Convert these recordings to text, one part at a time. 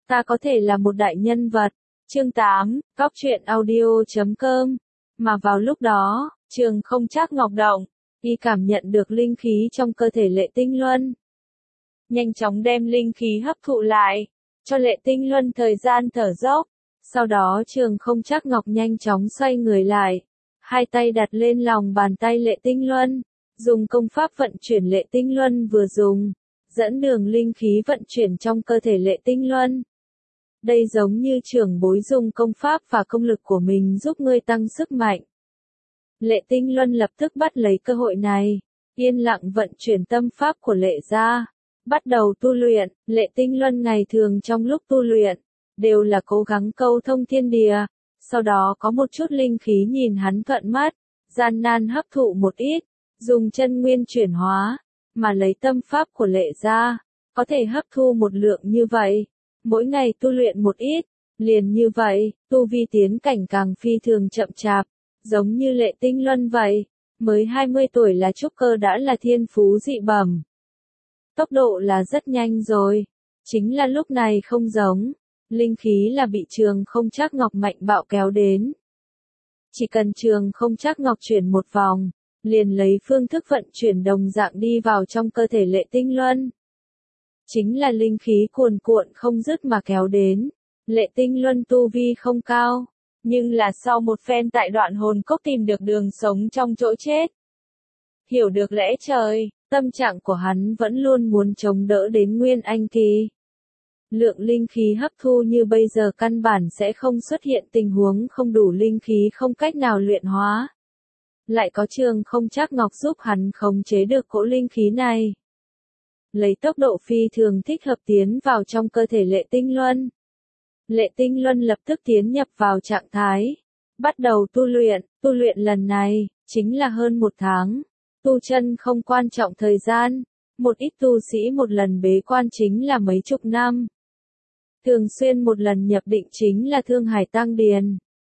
Ta có thể là một đại nhân vật. Chương 8, Góc truyện audio.com. Mà vào lúc đó, Trường Không Trác Ngọc động, y cảm nhận được linh khí trong cơ thể Lệ Tinh Luân. Nhanh chóng đem linh khí hấp thụ lại, cho Lệ Tinh Luân thời gian thở dốc. Sau đó Trường Không Trác Ngọc nhanh chóng xoay người lại, hai tay đặt lên lòng bàn tay Lệ Tinh Luân, dùng công pháp vận chuyển Lệ Tinh Luân vừa dùng, dẫn đường linh khí vận chuyển trong cơ thể Lệ Tinh Luân. Đây giống như trưởng bối dùng công pháp và công lực của mình giúp ngươi tăng sức mạnh. Lệ Tinh Luân lập tức bắt lấy cơ hội này, yên lặng vận chuyển tâm pháp của Lệ gia, bắt đầu tu luyện. Lệ Tinh Luân ngày thường trong lúc tu luyện, đều là cố gắng câu thông thiên địa, sau đó có một chút linh khí nhìn hắn thuận mắt, gian nan hấp thụ một ít, dùng chân nguyên chuyển hóa, mà lấy tâm pháp của Lệ gia, có thể hấp thu một lượng như vậy. Mỗi ngày tu luyện một ít, liền như vậy, tu vi tiến cảnh càng phi thường chậm chạp, giống như Lệ Tinh Luân vậy, mới 20 tuổi là trúc cơ đã là thiên phú dị bẩm. Tốc độ là rất nhanh rồi, chính là lúc này không giống, linh khí là bị Trường Không Trác Ngọc mạnh bạo kéo đến. Chỉ cần Trường Không Trác Ngọc chuyển một vòng, liền lấy phương thức vận chuyển đồng dạng đi vào trong cơ thể Lệ Tinh Luân. Chính là linh khí cuồn cuộn không dứt mà kéo đến. Lệ Tinh Luân tu vi không cao, nhưng là sau một phen tại Đoạn Hồn Cốc tìm được đường sống trong chỗ chết. Hiểu được lẽ trời, tâm trạng của hắn vẫn luôn muốn chống đỡ đến Nguyên Anh kỳ. Lượng linh khí hấp thu như bây giờ căn bản sẽ không xuất hiện tình huống không đủ linh khí không cách nào luyện hóa. Lại có Trường Không Trác Ngọc giúp hắn khống chế được cỗ linh khí này. Lấy tốc độ phi thường thích hợp tiến vào trong cơ thể Lệ Tinh Luân. Lệ Tinh Luân lập tức tiến nhập vào trạng thái, bắt đầu tu luyện lần này, chính là hơn 1 tháng. Tu chân không quan trọng thời gian, một ít tu sĩ một lần bế quan chính là mấy chục năm. Thường xuyên một lần nhập định chính là thương hải tăng điền.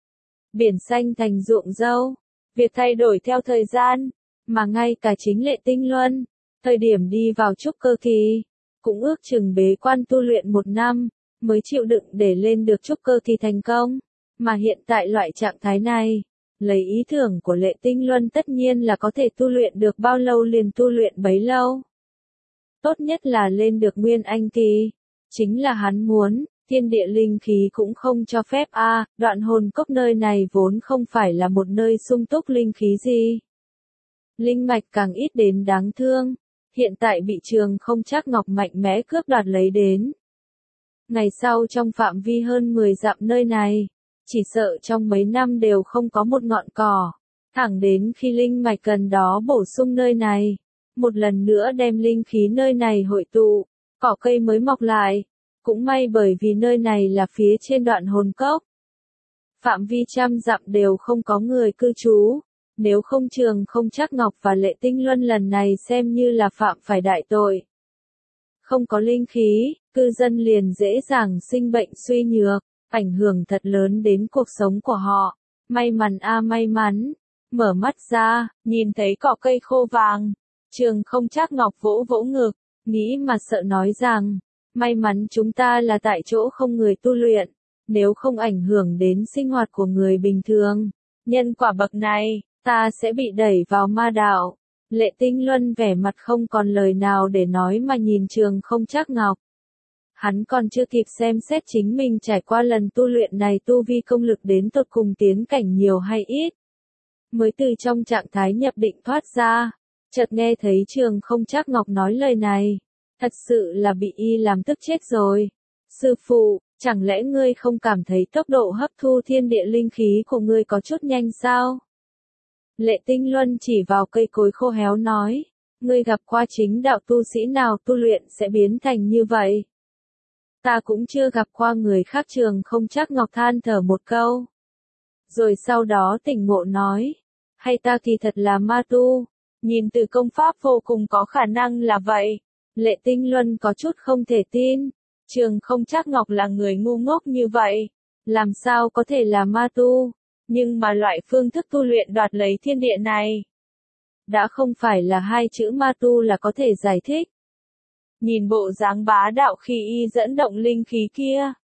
Biển xanh thành ruộng dâu, việc thay đổi theo thời gian, mà ngay cả chính Lệ Tinh Luân, thời điểm đi vào trúc cơ kỳ, cũng ước chừng bế quan tu luyện 1 năm, mới chịu đựng để lên được trúc cơ kỳ thành công. Mà hiện tại loại trạng thái này, lấy ý tưởng của Lệ Tinh Luân tất nhiên là có thể tu luyện được bao lâu liền tu luyện bấy lâu. Tốt nhất là lên được Nguyên Anh kỳ, chính là hắn muốn, thiên địa linh khí cũng không cho phép Đoạn Hồn Cốc nơi này vốn không phải là một nơi sung túc linh khí gì. Linh mạch càng ít đến đáng thương, hiện tại bị Trường Không Trác Ngọc mạnh mẽ cướp đoạt lấy đến. Ngày sau trong phạm vi hơn 10 dặm nơi này, chỉ sợ trong mấy năm đều không có một ngọn cỏ, thẳng đến khi linh mạch gần đó bổ sung nơi này, một lần nữa đem linh khí nơi này hội tụ, cỏ cây mới mọc lại. Cũng may bởi vì nơi này là phía trên Đoạn Hồn Cốc, phạm vi trăm dặm đều không có người cư trú. Nếu không Trường Không Trác Ngọc và Lệ Tinh Luân lần này xem như là phạm phải đại tội. Không có linh khí, cư dân liền dễ dàng sinh bệnh suy nhược, ảnh hưởng thật lớn đến cuộc sống của họ. May mắn may mắn, mở mắt ra, nhìn thấy cỏ cây khô vàng. Trường Không Trác Ngọc vỗ vỗ ngực, nghĩ mà sợ nói rằng, may mắn chúng ta là tại chỗ không người tu luyện, nếu không ảnh hưởng đến sinh hoạt của người bình thường. Nhân quả bậc này, ta sẽ bị đẩy vào ma đạo. Lệ Tinh Luân vẻ mặt không còn lời nào để nói mà nhìn Trường Không Trác Ngọc. Hắn còn chưa kịp xem xét chính mình trải qua lần tu luyện này tu vi công lực đến tột cùng tiến cảnh nhiều hay ít. Mới từ trong trạng thái nhập định thoát ra, chợt nghe thấy Trường Không Trác Ngọc nói lời này. Thật sự là bị y làm tức chết rồi. Sư phụ, chẳng lẽ ngươi không cảm thấy tốc độ hấp thu thiên địa linh khí của ngươi có chút nhanh sao? Lệ Tinh Luân chỉ vào cây cối khô héo nói, ngươi gặp qua chính đạo tu sĩ nào tu luyện sẽ biến thành như vậy? Ta cũng chưa gặp qua người khác. Trường Không Trác Ngọc than thở một câu. Rồi sau đó tỉnh ngộ nói, hay ta kỳ thật là ma tu, nhìn từ công pháp vô cùng có khả năng là vậy. Lệ Tinh Luân có chút không thể tin, Trường Không Trác Ngọc là người ngu ngốc như vậy, làm sao có thể là ma tu? Nhưng mà loại phương thức tu luyện đoạt lấy thiên địa này, đã không phải là 2 chữ ma tu là có thể giải thích. Nhìn bộ dáng bá đạo khi y dẫn động linh khí kia,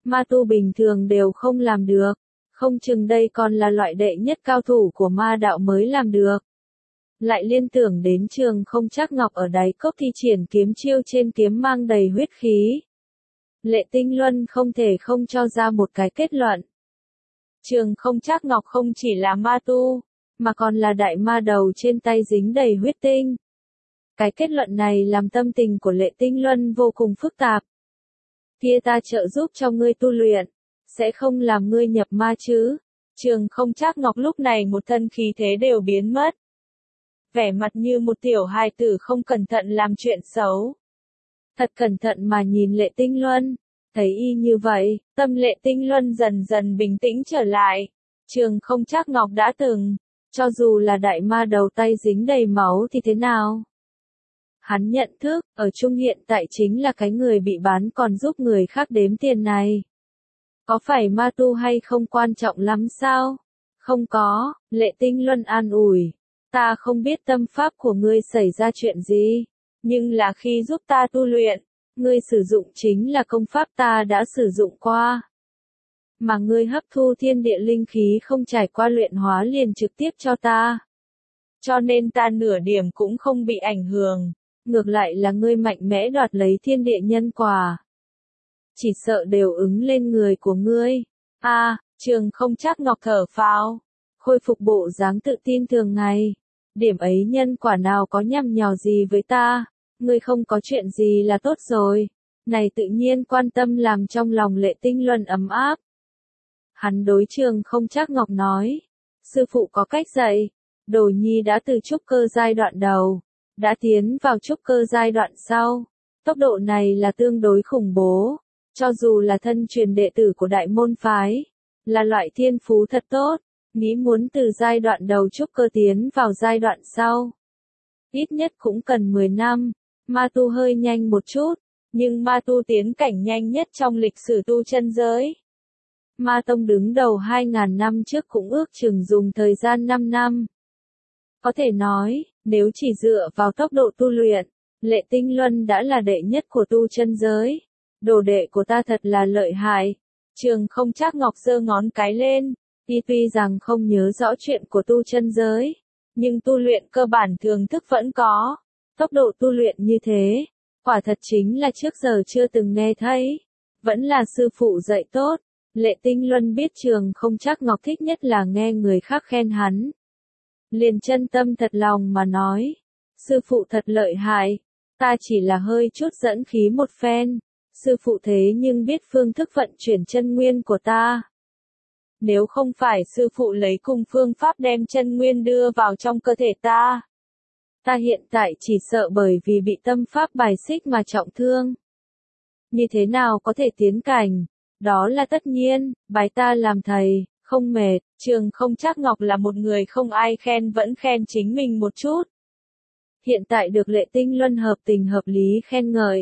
ma tu bình thường đều không làm được, không chừng đây còn là loại đệ nhất cao thủ của ma đạo mới làm được. Lại liên tưởng đến Trường Không Trác Ngọc ở đáy cốc thi triển kiếm chiêu trên kiếm mang đầy huyết khí. Lệ Tinh Luân không thể không cho ra một cái kết luận. Trường Không Trác Ngọc không chỉ là ma tu, mà còn là đại ma đầu trên tay dính đầy huyết tinh. Cái kết luận này làm tâm tình của Lệ Tinh Luân vô cùng phức tạp. Kia ta trợ giúp cho ngươi tu luyện, sẽ không làm ngươi nhập ma chứ? Trường Không Trác Ngọc lúc này một thân khí thế đều biến mất. Vẻ mặt như một tiểu hài tử không cẩn thận làm chuyện xấu. Thật cẩn thận mà nhìn Lệ Tinh Luân, thấy y như vậy, tâm Lệ Tinh Luân dần dần bình tĩnh trở lại. Trường Không Trác Ngọc đã từng, cho dù là đại ma đầu tay dính đầy máu thì thế nào? Hắn nhận thức, ở chung hiện tại chính là cái người bị bán còn giúp người khác đếm tiền này. Có phải ma tu hay không quan trọng lắm sao? Không có, Lệ Tinh Luân an ủi. Ta không biết tâm pháp của ngươi xảy ra chuyện gì, nhưng là khi giúp ta tu luyện, ngươi sử dụng chính là công pháp ta đã sử dụng qua. Mà ngươi hấp thu thiên địa linh khí không trải qua luyện hóa liền trực tiếp cho ta. Cho nên ta nửa điểm cũng không bị ảnh hưởng, ngược lại là ngươi mạnh mẽ đoạt lấy thiên địa nhân quả. Chỉ sợ đều ứng lên người của ngươi. Trường Không Trác Ngọc thở phào, khôi phục bộ dáng tự tin thường ngày. Điểm ấy nhân quả nào có nhằm nhò gì với ta, ngươi không có chuyện gì là tốt rồi. Này tự nhiên quan tâm làm trong lòng Lệ Tinh Luân ấm áp. Hắn đối Trường Không Trác Ngọc nói, sư phụ có cách dạy, đồ nhi đã từ trúc cơ giai đoạn đầu, đã tiến vào trúc cơ giai đoạn sau. Tốc độ này là tương đối khủng bố, cho dù là thân truyền đệ tử của đại môn phái, là loại thiên phú thật tốt. Nghĩ muốn từ giai đoạn đầu trúc cơ tiến vào giai đoạn sau. Ít nhất cũng cần 10 năm, ma tu hơi nhanh một chút, nhưng ma tu tiến cảnh nhanh nhất trong lịch sử tu chân giới. Ma tông đứng đầu 2.000 năm trước cũng ước chừng dùng thời gian 5 năm. Có thể nói, nếu chỉ dựa vào tốc độ tu luyện, Lệ Tinh Luân đã là đệ nhất của tu chân giới. Đồ đệ của ta thật là lợi hại. Trường Không Trác Ngọc giơ ngón cái lên. Y tuy rằng không nhớ rõ chuyện của tu chân giới, nhưng tu luyện cơ bản thường thức vẫn có. Tốc độ tu luyện như thế, quả thật chính là trước giờ chưa từng nghe thấy. Vẫn là sư phụ dạy tốt. Lệ Tinh Luân biết Trường Không Trác Ngọc thích nhất là nghe người khác khen hắn. Liền chân tâm thật lòng mà nói, sư phụ thật lợi hại, ta chỉ là hơi chút dẫn khí một phen. Sư phụ thế nhưng biết phương thức vận chuyển chân nguyên của ta. Nếu không phải sư phụ lấy cùng phương pháp đem chân nguyên đưa vào trong cơ thể ta, ta hiện tại chỉ sợ bởi vì bị tâm pháp bài xích mà trọng thương. Như thế nào có thể tiến cảnh? Đó là tất nhiên, bái ta làm thầy, không mệt. Trường Không Trác Ngọc là một người không ai khen vẫn khen chính mình một chút. Hiện tại được Lệ Tinh Luân hợp tình hợp lý khen ngợi,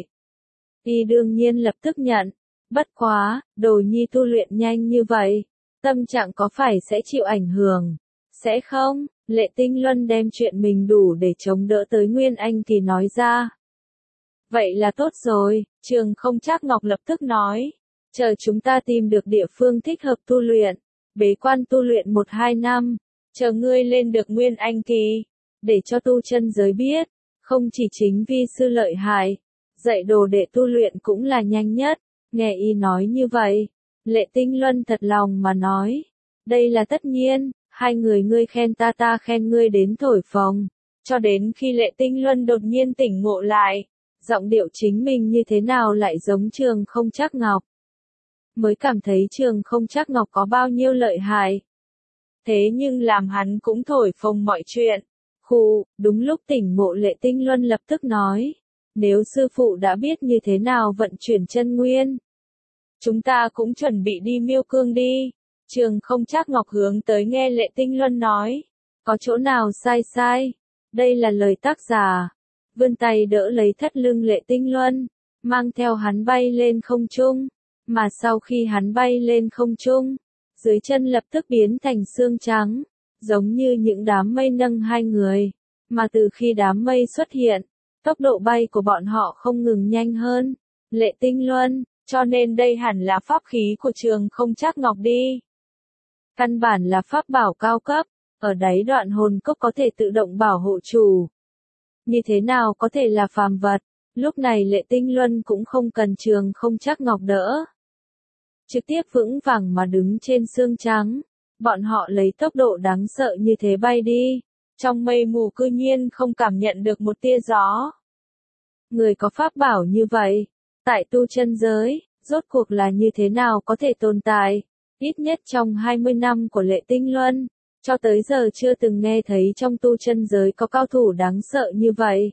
y đương nhiên lập tức nhận. Bất quá, đồ nhi tu luyện nhanh như vậy, tâm trạng có phải sẽ chịu ảnh hưởng? Sẽ không? Lệ Tinh Luân đem chuyện mình đủ để chống đỡ tới Nguyên Anh thì nói ra. Vậy là tốt rồi, Trường Không Trác Ngọc lập tức nói. Chờ chúng ta tìm được địa phương thích hợp tu luyện, bế quan tu luyện 1-2 năm, chờ ngươi lên được Nguyên Anh kỳ, để cho tu chân giới biết, không chỉ chính vi sư lợi hại, dạy đồ đệ tu luyện cũng là nhanh nhất. Nghe y nói như vậy, Lệ Tinh Luân thật lòng mà nói, đây là tất nhiên, hai người ngươi khen ta ta khen ngươi đến thổi phồng, cho đến khi Lệ Tinh Luân đột nhiên tỉnh ngộ lại, giọng điệu chính mình như thế nào lại giống Trường Không Trác Ngọc. Mới cảm thấy Trường Không Trác Ngọc có bao nhiêu lợi hại. Thế nhưng làm hắn cũng thổi phồng mọi chuyện. Đúng lúc tỉnh ngộ Lệ Tinh Luân lập tức nói, nếu sư phụ đã biết như thế nào vận chuyển chân nguyên, chúng ta cũng chuẩn bị đi Miêu Cương đi. Trường Không Trác Ngọc hướng tới nghe Lệ Tinh Luân nói, có chỗ nào sai? Đây là lời tác giả. Vươn tay đỡ lấy thắt lưng Lệ Tinh Luân, mang theo hắn bay lên không trung. Mà sau khi hắn bay lên không trung, dưới chân lập tức biến thành xương trắng, giống như những đám mây nâng hai người. Mà từ khi đám mây xuất hiện, tốc độ bay của bọn họ không ngừng nhanh hơn. Lệ Tinh Luân, Cho nên đây hẳn là pháp khí của Trường Không Trác Ngọc đi. Căn bản là pháp bảo cao cấp, ở đáy đoạn hồn cốc có thể tự động bảo hộ chủ. Như thế nào có thể là phàm vật, lúc này Lệ Tinh Luân cũng không cần Trường Không Trác Ngọc đỡ. Trực tiếp vững vàng mà đứng trên xương trắng, bọn họ lấy tốc độ đáng sợ như thế bay đi, trong mây mù cư nhiên không cảm nhận được một tia gió. Người có pháp bảo như vậy, tại tu chân giới, rốt cuộc là như thế nào có thể tồn tại, ít nhất trong 20 năm của Lệ Tinh Luân, cho tới giờ chưa từng nghe thấy trong tu chân giới có cao thủ đáng sợ như vậy.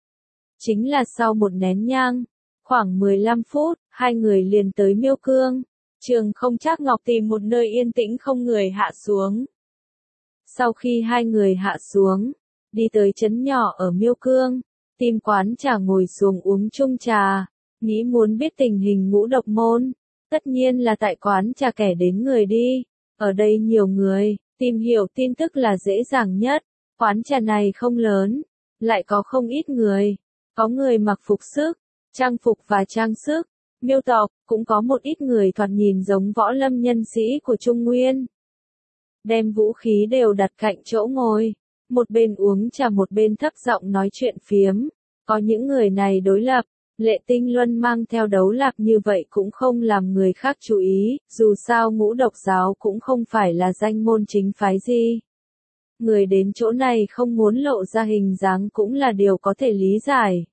Chính là sau một nén nhang, khoảng 15 phút, hai người liền tới Miêu Cương. Trường Không Trác Ngọc tìm một nơi yên tĩnh không người hạ xuống. Sau khi hai người hạ xuống, đi tới trấn nhỏ ở Miêu Cương, tìm quán trà ngồi xuống uống chung trà, nghĩ muốn biết tình hình Ngũ Độc Môn. Tất nhiên là tại quán trà kẻ đến người đi, ở đây nhiều người, tìm hiểu tin tức là dễ dàng nhất. Quán trà này không lớn, lại có không ít người, có người mặc phục sức, trang phục và trang sức. Miêu tộc, cũng có một ít người thoạt nhìn giống võ lâm nhân sĩ của Trung Nguyên. Đem vũ khí đều đặt cạnh chỗ ngồi, một bên uống trà một bên thấp giọng nói chuyện phiếm. Có những người này đối lập, Lệ Tinh Luân mang theo đấu lạc như vậy cũng không làm người khác chú ý, dù sao Ngũ Độc giáo cũng không phải là danh môn chính phái gì. Người đến chỗ này không muốn lộ ra hình dáng cũng là điều có thể lý giải.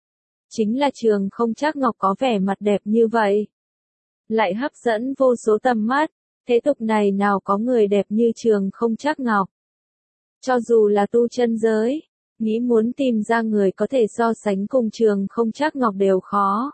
Chính là Trường Không Trác Ngọc có vẻ mặt đẹp như vậy, lại hấp dẫn vô số tầm mắt, thế tục này nào có người đẹp như Trường Không Trác Ngọc. Cho dù là tu chân giới, nghĩ muốn tìm ra người có thể so sánh cùng Trường Không Trác Ngọc đều khó.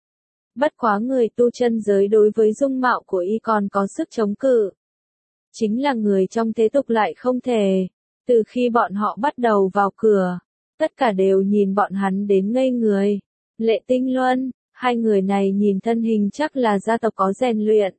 Bất quá người tu chân giới đối với dung mạo của y còn có sức chống cự. Chính là người trong thế tục lại không thể. Từ khi bọn họ bắt đầu vào cửa, tất cả đều nhìn bọn hắn đến ngây người. Lệ Tinh Luân, hai người này nhìn thân hình chắc là gia tộc có rèn luyện.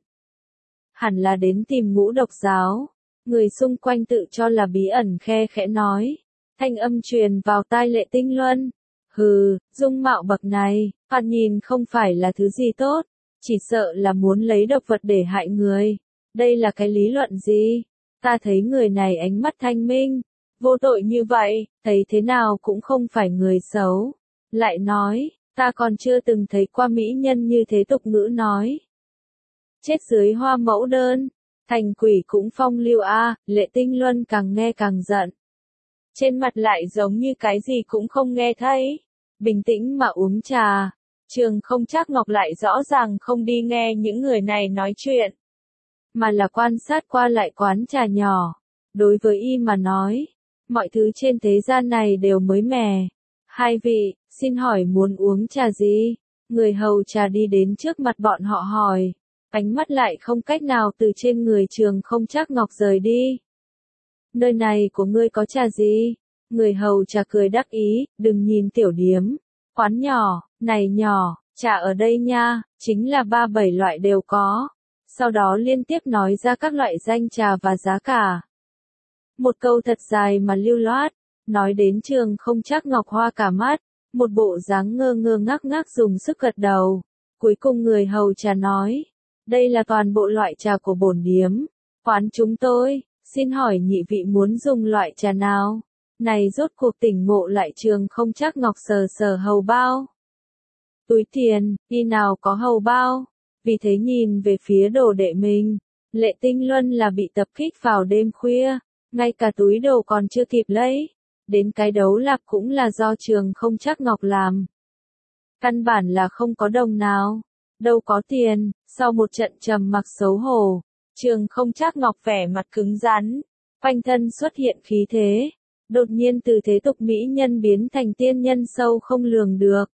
Hẳn là đến tìm Ngũ Độc giáo. Người xung quanh tự cho là bí ẩn khe khẽ nói. Thanh âm truyền vào tai Lệ Tinh Luân. Hừ, dung mạo bậc này, thoạt nhìn không phải là thứ gì tốt. Chỉ sợ là muốn lấy độc vật để hại người. Đây là cái lý luận gì? Ta thấy người này ánh mắt thanh minh, vô tội như vậy, thấy thế nào cũng không phải người xấu. Lại nói, ta còn chưa từng thấy qua mỹ nhân như thế tục ngữ nói. Chết dưới hoa mẫu đơn, thành quỷ cũng phong lưu a. Lệ Tinh Luân càng nghe càng giận. Trên mặt lại giống như cái gì cũng không nghe thấy. Bình tĩnh mà uống trà. Trường Không Trác Ngọc lại rõ ràng không đi nghe những người này nói chuyện, mà là quan sát qua lại quán trà nhỏ. Đối với y mà nói, mọi thứ trên thế gian này đều mới mẻ. Hai vị, xin hỏi muốn uống trà gì? Người hầu trà đi đến trước mặt bọn họ hỏi. Ánh mắt lại không cách nào từ trên người Trường Không Trác Ngọc rời đi. Nơi này của ngươi có trà gì? Người hầu trà cười đắc ý, đừng nhìn tiểu điếm. Quán nhỏ, này nhỏ, trà ở đây nha, chính là 3-7 loại đều có. Sau đó liên tiếp nói ra các loại danh trà và giá cả. Một câu thật dài mà lưu loát, nói đến Trường Không Trác Ngọc hoa cả mắt, một bộ dáng ngơ ngơ ngác ngác dùng sức gật đầu. Cuối cùng người hầu trà nói, đây là toàn bộ loại trà của bổn điếm, quán chúng tôi, xin hỏi nhị vị muốn dùng loại trà nào? Này rốt cuộc tỉnh ngộ lại Trường Không Trác Ngọc sờ sờ hầu bao. Túi tiền, đi nào có hầu bao? Vì thế nhìn về phía đồ đệ mình, Lệ Tinh Luân là bị tập kích vào đêm khuya, ngay cả túi đồ còn chưa kịp lấy. Đến cái đấu lạc cũng là do Trường Không Trác Ngọc làm. Căn bản là không có đồng nào, đâu có tiền. Sau một trận trầm mặc xấu hổ, Trường Không Trác Ngọc vẻ mặt cứng rắn, quanh thân xuất hiện khí thế, đột nhiên từ thế tục mỹ nhân biến thành tiên nhân sâu không lường được.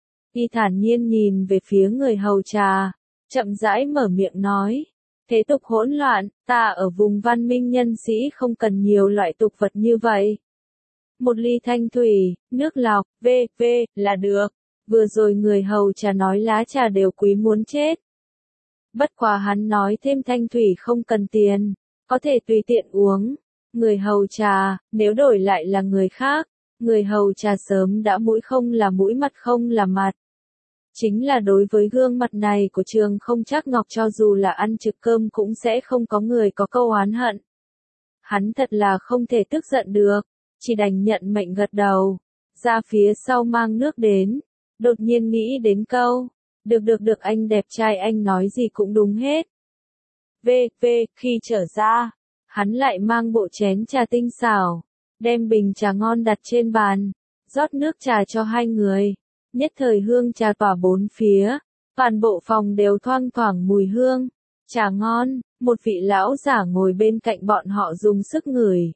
Y thản nhiên nhìn về phía người hầu trà, chậm rãi mở miệng nói, thế tục hỗn loạn, ta ở vùng văn minh nhân sĩ không cần nhiều loại tục vật như vậy. Một ly thanh thủy, nước lọc, v.v. là được. Vừa rồi người hầu trà nói lá trà đều quý muốn chết. Bất quá hắn nói thêm thanh thủy không cần tiền, có thể tùy tiện uống. Người hầu trà, nếu đổi lại là người khác, người hầu trà sớm đã mũi không là mũi mặt không là mặt. Chính là đối với gương mặt này của Trường Không Trác Ngọc, cho dù là ăn trực cơm cũng sẽ không có người có câu oán hận. Hắn thật là không thể tức giận được, chỉ đành nhận mệnh gật đầu, ra phía sau mang nước đến, đột nhiên nghĩ đến câu, được anh đẹp trai anh nói gì cũng đúng hết. Khi trở ra, hắn lại mang bộ chén trà tinh xảo, đem bình trà ngon đặt trên bàn, rót nước trà cho hai người, nhất thời hương trà tỏa bốn phía, toàn bộ phòng đều thoang thoảng mùi hương, trà ngon, một vị lão giả ngồi bên cạnh bọn họ dùng sức ngửi.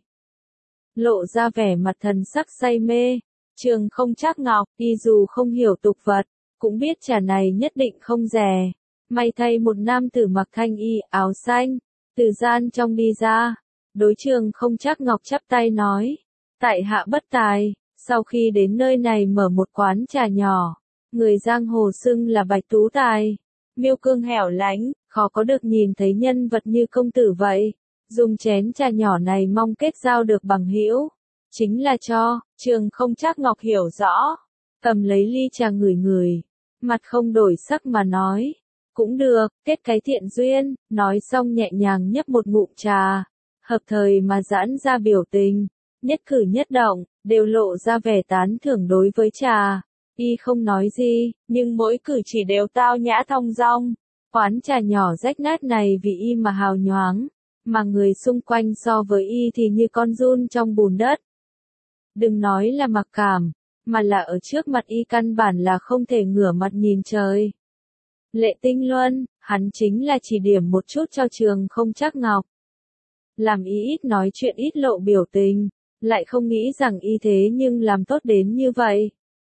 Lộ ra vẻ mặt thần sắc say mê, Trường Không Trác Ngọc, y dù không hiểu tục vật, cũng biết trà này nhất định không rẻ. May thay một nam tử mặc thanh y áo xanh, từ gian trong đi ra, đối Trường Không Trác Ngọc chắp tay nói, tại hạ bất tài, sau khi đến nơi này mở một quán trà nhỏ, người giang hồ xưng là Bạch Tú Tài, miêu cương hẻo lánh, khó có được nhìn thấy nhân vật như công tử vậy, dùng chén trà nhỏ này mong kết giao được bằng hữu, chính là cho. Trường Không Trác Ngọc hiểu rõ, cầm lấy ly trà ngửi ngửi, mặt không đổi sắc mà nói, cũng được, kết cái thiện duyên, nói xong nhẹ nhàng nhấp một ngụm trà, hợp thời mà giãn ra biểu tình, nhất cử nhất động, đều lộ ra vẻ tán thưởng đối với trà. Y không nói gì, nhưng mỗi cử chỉ đều tao nhã thong dong. Quán trà nhỏ rách nát này vì y mà hào nhoáng, mà người xung quanh so với y thì như con giun trong bùn đất. Đừng nói là mặc cảm, mà là ở trước mặt y căn bản là không thể ngửa mặt nhìn trời. Lệ Tinh Luân, hắn chính là chỉ điểm một chút cho Trường Không Trác Ngọc. Làm y ít nói chuyện ít lộ biểu tình, lại không nghĩ rằng y thế nhưng làm tốt đến như vậy.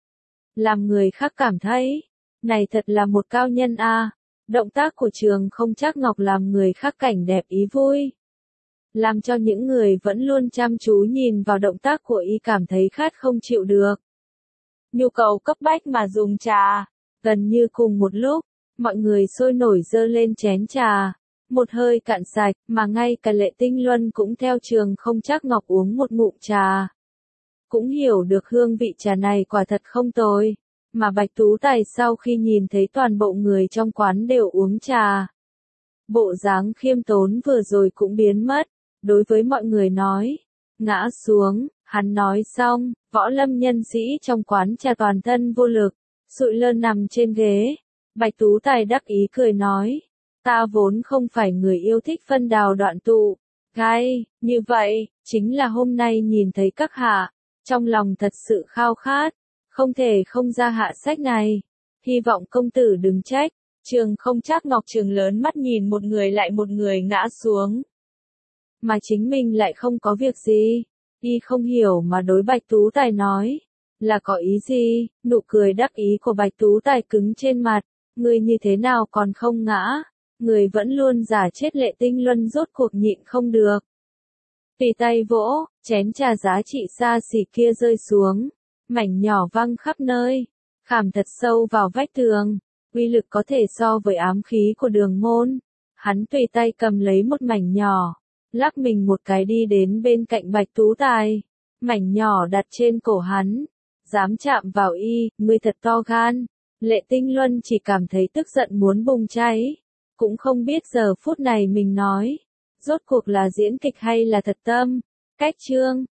Làm người khác cảm thấy, này thật là một cao nhân a. Động tác của Trường Không Trác Ngọc làm người khác cảnh đẹp ý vui. Làm cho những người vẫn luôn chăm chú nhìn vào động tác của y cảm thấy khát không chịu được. Nhu cầu cấp bách mà dùng trà, gần như cùng một lúc, mọi người sôi nổi dơ lên chén trà, một hơi cạn sạch, mà ngay cả Lệ Tinh Luân cũng theo Trường Không Trác Ngọc uống một ngụm trà. Cũng hiểu được hương vị trà này quả thật không tồi, mà Bạch Tú Tài sau khi nhìn thấy toàn bộ người trong quán đều uống trà, bộ dáng khiêm tốn vừa rồi cũng biến mất, đối với mọi người nói, ngã xuống, hắn nói xong, võ lâm nhân sĩ trong quán trà toàn thân vô lực, sụi lơ nằm trên ghế. Bạch Tú Tài đắc ý cười nói, ta vốn không phải người yêu thích phân đào đoạn tụ, gai, như vậy, chính là hôm nay nhìn thấy các hạ, trong lòng thật sự khao khát, không thể không ra hạ sách này, hy vọng công tử đừng trách. Trường Không Trác Ngọc trừng lớn mắt nhìn một người lại một người ngã xuống, mà chính mình lại không có việc gì, y không hiểu mà đối Bạch Tú Tài nói, là có ý gì? Nụ cười đắc ý của Bạch Tú Tài cứng trên mặt, người như thế nào còn không ngã, người vẫn luôn giả chết. Lệ Tinh Luân rốt cuộc nhịn không được, tùy tay vỗ, chén trà giá trị xa xỉ kia rơi xuống, mảnh nhỏ văng khắp nơi, khảm thật sâu vào vách tường, uy lực có thể so với ám khí của Đường Môn. Hắn tùy tay cầm lấy một mảnh nhỏ, lắc mình một cái đi đến bên cạnh Bạch Tú Tài, mảnh nhỏ đặt trên cổ hắn, dám chạm vào y, ngươi thật to gan. Lệ Tinh Luân chỉ cảm thấy tức giận muốn bùng cháy, cũng không biết giờ phút này mình nói, rốt cuộc là diễn kịch hay là thật tâm. Cách chương